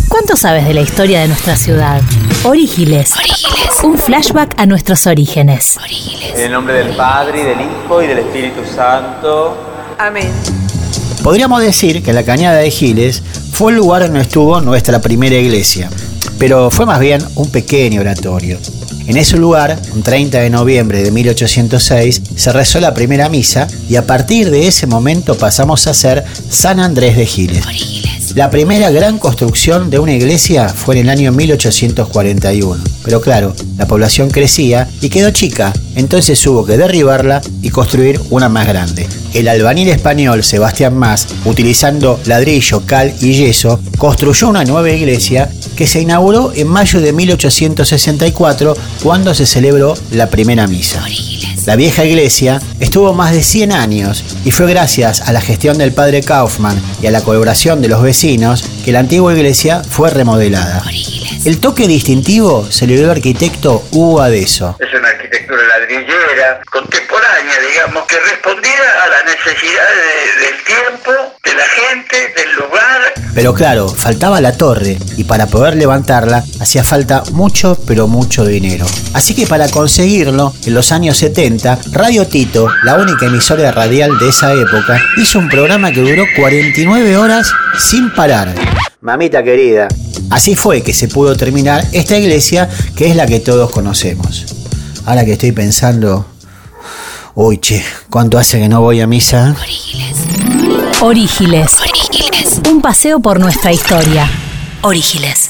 ¿Cuánto sabes de la historia de nuestra ciudad? Orígiles. Un flashback a nuestros orígenes. En el nombre del Padre, y del Hijo, y del Espíritu Santo. Amén. Podríamos decir que la Cañada de Giles fue el lugar donde estuvo nuestra primera iglesia, pero fue más bien un pequeño oratorio. En ese lugar, un 30 de noviembre de 1806, se rezó la primera misa y a partir de ese momento pasamos a ser San Andrés de Giles. La primera gran construcción de una iglesia fue en el año 1841, pero claro, la población crecía y quedó chica, entonces hubo que derribarla y construir una más grande. El albañil español Sebastián Mas, utilizando ladrillo, cal y yeso, construyó una nueva iglesia que se inauguró en mayo de 1864, cuando se celebró la primera misa. La vieja iglesia estuvo más de 100 años y fue gracias a la gestión del padre Kaufmann y a la colaboración de los vecinos que la antigua iglesia fue remodelada. El toque distintivo se le dio al arquitecto Hugo Adeso. Es una arquitectura ladrillera, contemporánea, digamos, que respondía a las necesidades del tiempo, de la gente, del lugar. Pero claro, faltaba la torre y para poder levantarla hacía falta mucho, pero mucho dinero. Así que para conseguirlo, en los años 70, Radio Tito, la única emisora radial de esa época, hizo un programa que duró 49 horas sin parar. Mamita querida. Así fue que se pudo terminar esta iglesia que es la que todos conocemos. Ahora que estoy pensando... Uy, che, ¿cuánto hace que no voy a misa? Orígiles. Un paseo por nuestra historia. Orígiles.